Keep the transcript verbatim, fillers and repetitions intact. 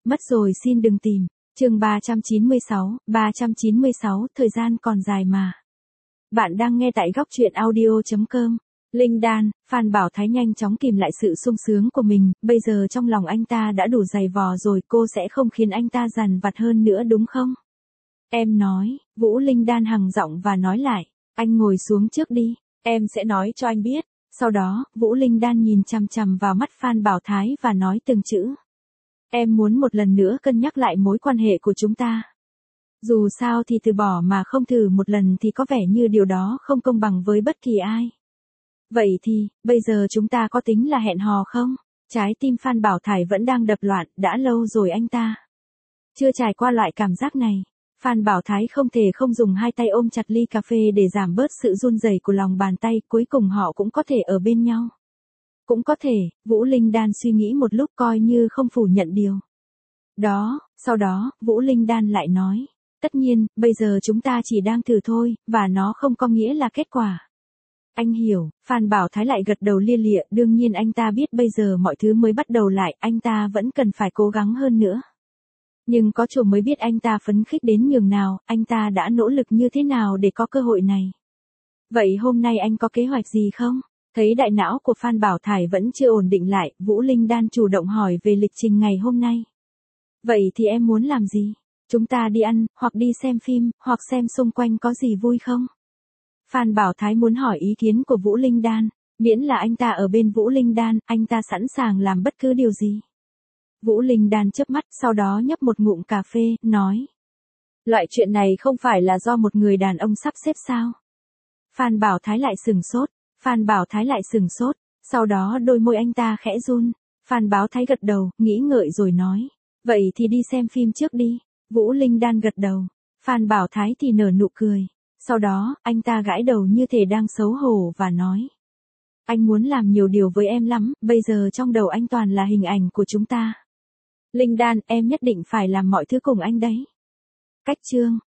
Mất rồi xin đừng tìm. Chương ba trăm chín mươi sáu, ba trăm chín mươi sáu, thời gian còn dài mà. Bạn đang nghe tại góc truyện audio chấm com. Linh Đan, Phan Bảo Thái nhanh chóng kìm lại sự sung sướng của mình, bây giờ trong lòng anh ta đã đủ dày vò rồi, cô sẽ không khiến anh ta dằn vặt hơn nữa đúng không? Em nói, Vũ Linh Đan hằng giọng và nói lại, anh ngồi xuống trước đi, em sẽ nói cho anh biết. Sau đó, Vũ Linh Đan nhìn chằm chằm vào mắt Phan Bảo Thái và nói từng chữ. Em muốn một lần nữa cân nhắc lại mối quan hệ của chúng ta. Dù sao thì từ bỏ mà không thử một lần thì có vẻ như điều đó không công bằng với bất kỳ ai. Vậy thì, bây giờ chúng ta có tính là hẹn hò không? Trái tim Phan Bảo Thái vẫn đang đập loạn, đã lâu rồi anh ta chưa trải qua loại cảm giác này. Phan Bảo Thái không thể không dùng hai tay ôm chặt ly cà phê để giảm bớt sự run rẩy của lòng bàn tay, cuối cùng họ cũng có thể ở bên nhau. Cũng có thể, Vũ Linh Đan suy nghĩ một lúc coi như không phủ nhận điều đó, sau đó, Vũ Linh Đan lại nói, tất nhiên, bây giờ chúng ta chỉ đang thử thôi, và nó không có nghĩa là kết quả. Anh hiểu, Phan Bảo Thái lại gật đầu lia lịa, đương nhiên anh ta biết bây giờ mọi thứ mới bắt đầu lại, anh ta vẫn cần phải cố gắng hơn nữa. Nhưng có chỗ mới biết anh ta phấn khích đến nhường nào, anh ta đã nỗ lực như thế nào để có cơ hội này. Vậy hôm nay anh có kế hoạch gì không? Thấy đại não của Phan Bảo Thái vẫn chưa ổn định lại, Vũ Linh Đan chủ động hỏi về lịch trình ngày hôm nay. Vậy thì em muốn làm gì? Chúng ta đi ăn, hoặc đi xem phim, hoặc xem xung quanh có gì vui không? Phan Bảo Thái muốn hỏi ý kiến của Vũ Linh Đan, miễn là anh ta ở bên Vũ Linh Đan, anh ta sẵn sàng làm bất cứ điều gì. Vũ Linh Đan chớp mắt, sau đó nhấp một ngụm cà phê, nói. Loại chuyện này không phải là do một người đàn ông sắp xếp sao? Phan Bảo Thái lại sừng sốt, Phan Bảo Thái lại sừng sốt, sau đó đôi môi anh ta khẽ run. Phan Bảo Thái gật đầu, nghĩ ngợi rồi nói. Vậy thì đi xem phim trước đi. Vũ Linh Đan gật đầu. Phan Bảo Thái thì nở nụ cười. Sau đó, anh ta gãi đầu như thể đang xấu hổ và nói. Anh muốn làm nhiều điều với em lắm, bây giờ trong đầu anh toàn là hình ảnh của chúng ta. Linh Đan, em nhất định phải làm mọi thứ cùng anh đấy. Cách chương.